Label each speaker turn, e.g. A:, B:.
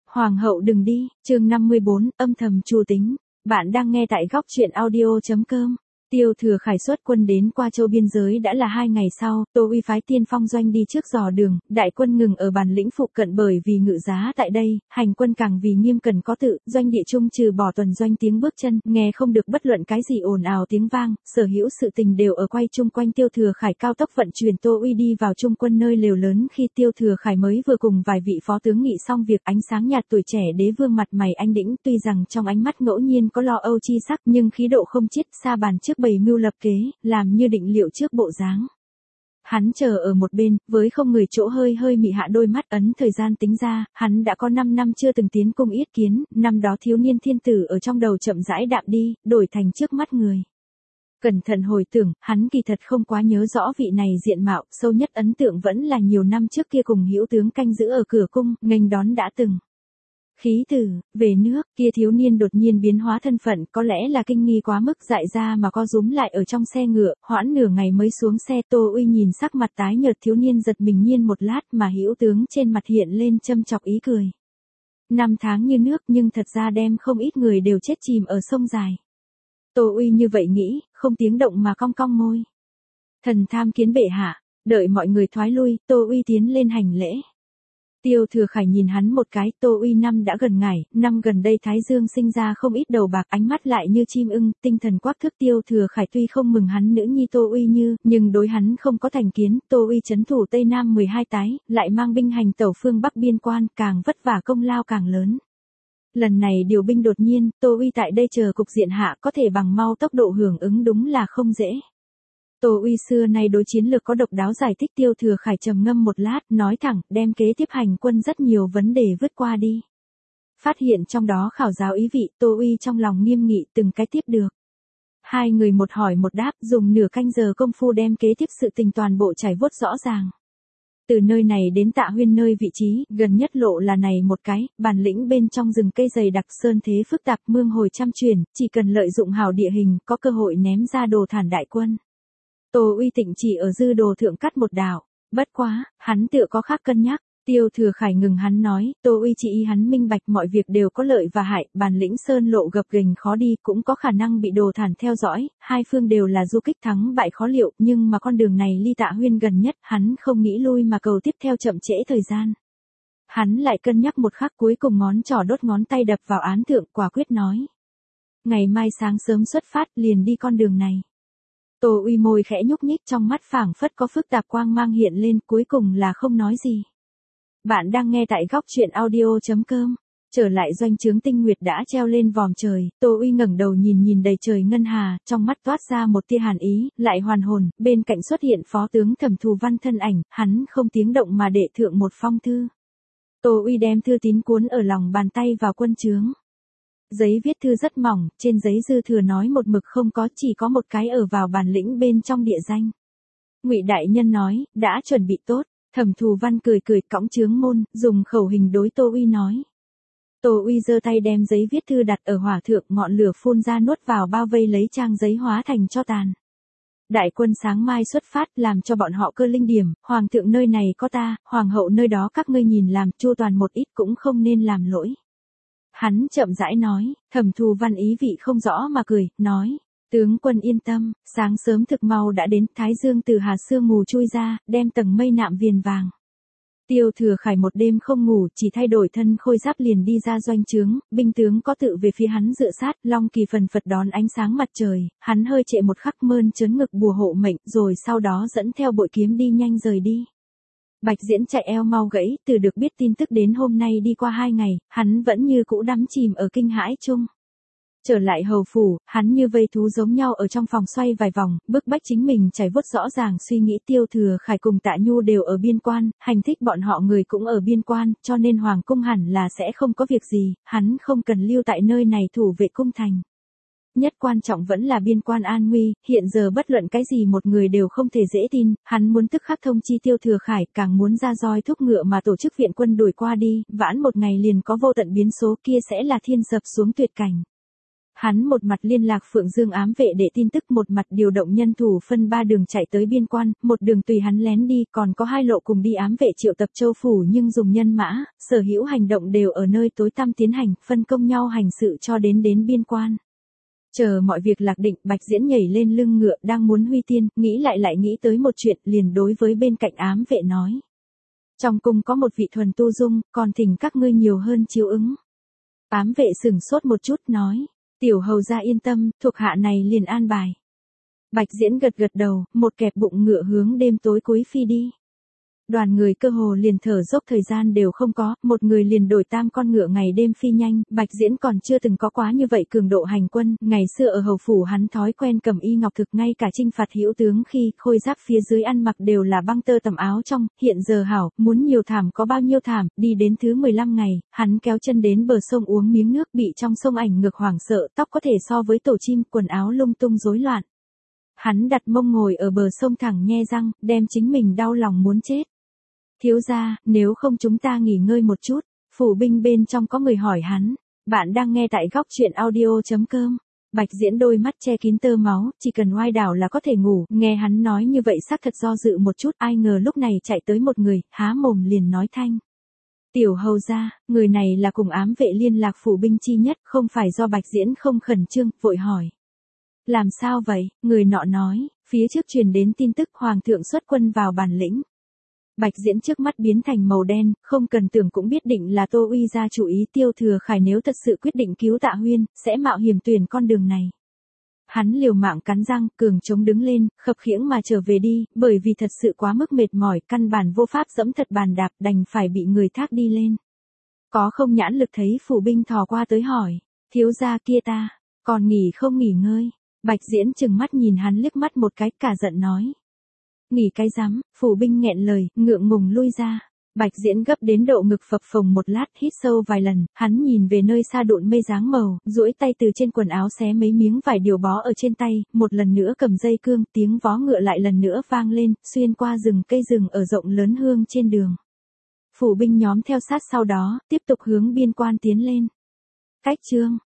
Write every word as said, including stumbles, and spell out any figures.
A: Hoàng hậu đừng đi, chương năm mươi bốn, âm thầm Chu Tính. Bạn đang nghe tại góc truyện audio chấm com. Tiêu Thừa Khải xuất quân đến qua châu biên giới đã là hai ngày sau, Tô Uy phái tiên phong doanh đi trước dò đường, đại quân ngừng ở bản lĩnh phụ cận bởi vì ngự giá tại đây, hành quân càng vì nghiêm cẩn có tự, doanh địa trung trừ bỏ tuần doanh tiếng bước chân, nghe không được bất luận cái gì ồn ào tiếng vang, sở hữu sự tình đều ở quay chung quanh Tiêu Thừa Khải cao tốc vận chuyển. Tô Uy đi vào trung quân nơi lều lớn khi Tiêu Thừa Khải mới vừa cùng vài vị phó tướng nghị xong việc, ánh sáng nhạt tuổi trẻ đế vương mặt mày anh đĩnh, tuy rằng trong ánh mắt ngẫu nhiên có lo âu chi sắc nhưng khí độ không chiết, xa bàn trước bày mưu lập kế, làm như định liệu trước bộ dáng. Hắn chờ ở một bên, với không người chỗ hơi hơi mị hạ đôi mắt, ấn thời gian tính ra, hắn đã có năm năm chưa từng tiến cung yết kiến, năm đó thiếu niên thiên tử ở trong đầu chậm rãi đạm đi, đổi thành trước mắt người. Cẩn thận hồi tưởng, hắn kỳ thật không quá nhớ rõ vị này diện mạo, sâu nhất ấn tượng vẫn là nhiều năm trước kia cùng hữu tướng canh giữ ở cửa cung, nghênh đón đã từng. Khí tử, về nước, kia thiếu niên đột nhiên biến hóa thân phận, có lẽ là kinh nghi quá mức dại ra mà co rúm lại ở trong xe ngựa, hoãn nửa ngày mới xuống xe. Tô Uy nhìn sắc mặt tái nhợt thiếu niên giật mình nhiên một lát mà hữu tướng trên mặt hiện lên châm chọc ý cười. Năm tháng như nước nhưng thật ra đem không ít người đều chết chìm ở sông dài. Tô Uy như vậy nghĩ, không tiếng động mà cong cong môi. Thần tham kiến bệ hạ, đợi mọi người thoái lui, Tô Uy tiến lên hành lễ. Tiêu Thừa Khải nhìn hắn một cái, Tô Uy năm đã gần ngải, năm gần đây Thái Dương sinh ra không ít đầu bạc, ánh mắt lại như chim ưng, tinh thần quắc thước. Tiêu Thừa Khải tuy không mừng hắn nữ nhi Tô Uy Như, nhưng đối hắn không có thành kiến. Tô Uy trấn thủ Tây Nam mười hai tái, lại mang binh hành tẩu phương Bắc biên quan, càng vất vả công lao càng lớn. Lần này điều binh đột nhiên, Tô Uy tại đây chờ cục diện hạ có thể bằng mau tốc độ hưởng ứng đúng là không dễ. Tô Uy xưa nay đối chiến lược có độc đáo giải thích. Tiêu Thừa Khải trầm ngâm một lát, nói thẳng, đem kế tiếp hành quân rất nhiều vấn đề vứt qua đi. Phát hiện trong đó khảo giáo ý vị, Tô Uy trong lòng nghiêm nghị từng cái tiếp được. Hai người một hỏi một đáp, dùng nửa canh giờ công phu đem kế tiếp sự tình toàn bộ trải vuốt rõ ràng. Từ nơi này đến Tạ Huyên nơi vị trí, gần nhất lộ là này một cái, bản lĩnh bên trong rừng cây dày đặc, sơn thế phức tạp, mương hồi trăm chuyển, chỉ cần lợi dụng hảo địa hình, có cơ hội ném ra đồ thản đại quân. Tô Uy Tịnh chỉ ở dư đồ thượng cắt một đảo, bất quá, hắn tựa có khác cân nhắc. Tiêu Thừa Khải ngừng hắn nói, Tô Uy chỉ ý hắn minh bạch mọi việc đều có lợi và hại, bản lĩnh sơn lộ gập ghềnh khó đi, cũng có khả năng bị đồ thản theo dõi, hai phương đều là du kích thắng bại khó liệu, nhưng mà con đường này ly Tạ Huyên gần nhất, hắn không nghĩ lui mà cầu tiếp theo chậm trễ thời gian. Hắn lại cân nhắc một khắc, cuối cùng ngón trỏ đốt ngón tay đập vào án thượng, quả quyết nói. Ngày mai sáng sớm xuất phát, liền đi con đường này. Tô Uy môi khẽ nhúc nhích, trong mắt phảng phất có phức tạp quang mang hiện lên, cuối cùng là không nói gì. Bạn đang nghe tại góc truyện audio chấm com. Trở lại doanh trướng tinh nguyệt đã treo lên vòm trời, Tô Uy ngẩng đầu nhìn nhìn đầy trời ngân hà, trong mắt toát ra một tia hàn ý, lại hoàn hồn, bên cạnh xuất hiện phó tướng Thẩm Thù Văn thân ảnh, hắn không tiếng động mà đệ thượng một phong thư. Tô Uy đem thư tín cuốn ở lòng bàn tay vào quân trướng. Giấy viết thư rất mỏng, trên giấy dư thừa nói một mực không có, chỉ có một cái ở vào bản lĩnh bên trong địa danh. Ngụy đại nhân nói, đã chuẩn bị tốt. Thẩm Thù Văn cười cười cõng trướng môn, dùng khẩu hình đối Tô Uy nói. Tô Uy giơ tay đem giấy viết thư đặt ở hỏa thượng, ngọn lửa phun ra nuốt vào bao vây lấy trang giấy hóa thành tro tàn. Đại quân sáng mai xuất phát, làm cho bọn họ cơ linh điểm, hoàng thượng nơi này có ta, hoàng hậu nơi đó các ngươi nhìn làm, chu toàn một ít cũng không nên làm lỗi. Hắn chậm rãi nói, Thẩm Thù Văn ý vị không rõ mà cười, nói. Tướng quân yên tâm, sáng sớm thực mau đã đến, Thái Dương từ hà sương mù chui ra, đem tầng mây nạm viền vàng. Tiêu Thừa Khải một đêm không ngủ, chỉ thay đổi thân khôi giáp liền đi ra doanh trướng, binh tướng có tự về phía hắn dựa sát, long kỳ phần phật đón ánh sáng mặt trời, hắn hơi trệ một khắc mơn trớn ngực bùa hộ mệnh, rồi sau đó dẫn theo bội kiếm đi nhanh rời đi. Bạch Diễn chạy eo mau gãy, từ được biết tin tức đến hôm nay đi qua hai ngày, hắn vẫn như cũ đắm chìm ở kinh hãi chung. Trở lại hầu phủ, hắn như vây thú giống nhau ở trong phòng xoay vài vòng, bức bách chính mình trải vuốt rõ ràng suy nghĩ. Tiêu Thừa Khải cùng Tạ Nhu đều ở biên quan, hành thích bọn họ người cũng ở biên quan, cho nên hoàng cung hẳn là sẽ không có việc gì, hắn không cần lưu tại nơi này thủ vệ cung thành. Nhất quan trọng vẫn là biên quan an nguy, hiện giờ bất luận cái gì một người đều không thể dễ tin, hắn muốn tức khắc thông chi Tiêu Thừa Khải, càng muốn ra roi thúc ngựa mà tổ chức viện quân đuổi qua đi, vãn một ngày liền có vô tận biến số, kia sẽ là thiên sập xuống tuyệt cảnh. Hắn một mặt liên lạc Phượng Dương ám vệ để tin tức, một mặt điều động nhân thủ phân ba đường chạy tới biên quan, một đường tùy hắn lén đi, còn có hai lộ cùng đi ám vệ triệu tập châu phủ nhưng dùng nhân mã, sở hữu hành động đều ở nơi tối tăm tiến hành, phân công nhau hành sự cho đến đến biên quan. Chờ mọi việc lạc định, Bạch Diễn nhảy lên lưng ngựa đang muốn huy tiên, nghĩ lại lại nghĩ tới một chuyện, liền đối với bên cạnh ám vệ nói. Trong cung có một vị thuần tu dung, còn thỉnh các ngươi nhiều hơn chiếu ứng. Ám vệ sửng sốt một chút nói. Tiểu hầu gia yên tâm, thuộc hạ này liền an bài. Bạch Diễn gật gật đầu, một kẹp bụng ngựa hướng đêm tối cuối phi đi. Đoàn người cơ hồ liền thở dốc thời gian đều không có, một người liền đổi tam con ngựa ngày đêm phi nhanh, Bạch Diễn còn chưa từng có quá như vậy cường độ hành quân, ngày xưa ở hầu phủ hắn thói quen cầm y ngọc thực, ngay cả chinh phạt hữu tướng khi khôi giáp phía dưới ăn mặc đều là băng tơ tầm áo trong, hiện giờ hảo, muốn nhiều thảm có bao nhiêu thảm, đi đến thứ mười lăm ngày, hắn kéo chân đến bờ sông uống miếng nước, bị trong sông ảnh ngược hoảng sợ, tóc có thể so với tổ chim, quần áo lung tung rối loạn. Hắn đặt mông ngồi ở bờ sông thẳng nhe răng, đem chính mình đau lòng muốn chết. Thiếu gia, nếu không chúng ta nghỉ ngơi một chút, phủ binh bên trong có người hỏi hắn, bạn đang nghe tại góc truyện audio.com. Bạch Diễn đôi mắt che kín tơ máu, chỉ cần oai đảo là có thể ngủ, nghe hắn nói như vậy xác thật do dự một chút, ai ngờ lúc này chạy tới một người, há mồm liền nói thanh. Tiểu hầu gia, người này là cùng ám vệ liên lạc phủ binh chi nhất, không phải do Bạch Diễn không khẩn trương, vội hỏi. Làm sao vậy, người nọ nói, phía trước truyền đến tin tức hoàng thượng xuất quân vào bản lĩnh. Bạch Diễn trước mắt biến thành màu đen, không cần tưởng cũng biết định là Tô Uy ra chủ ý, Tiêu Thừa Khải nếu thật sự quyết định cứu Tạ Huyên, sẽ mạo hiểm tuyển con đường này. Hắn liều mạng cắn răng, cường chống đứng lên, khập khiễng mà trở về đi, bởi vì thật sự quá mức mệt mỏi, căn bản vô pháp dẫm thật bàn đạp, đành phải bị người thác đi lên. Có không nhãn lực thấy phủ binh thò qua tới hỏi, thiếu gia kia ta, còn nghỉ không nghỉ ngơi. Bạch Diễn chừng mắt nhìn hắn liếc mắt một cái, cả giận nói. Nghỉ cái rắm, phủ binh nghẹn lời, ngượng ngùng lui ra. Bạch Diễn gấp đến độ ngực phập phồng một lát, hít sâu vài lần, hắn nhìn về nơi xa độn mây dáng màu, duỗi tay từ trên quần áo xé mấy miếng vải điều bó ở trên tay, một lần nữa cầm dây cương, tiếng vó ngựa lại lần nữa vang lên, xuyên qua rừng cây rừng ở rộng lớn hương trên đường. Phủ binh nhóm theo sát sau đó, tiếp tục hướng biên quan tiến lên. Cách chương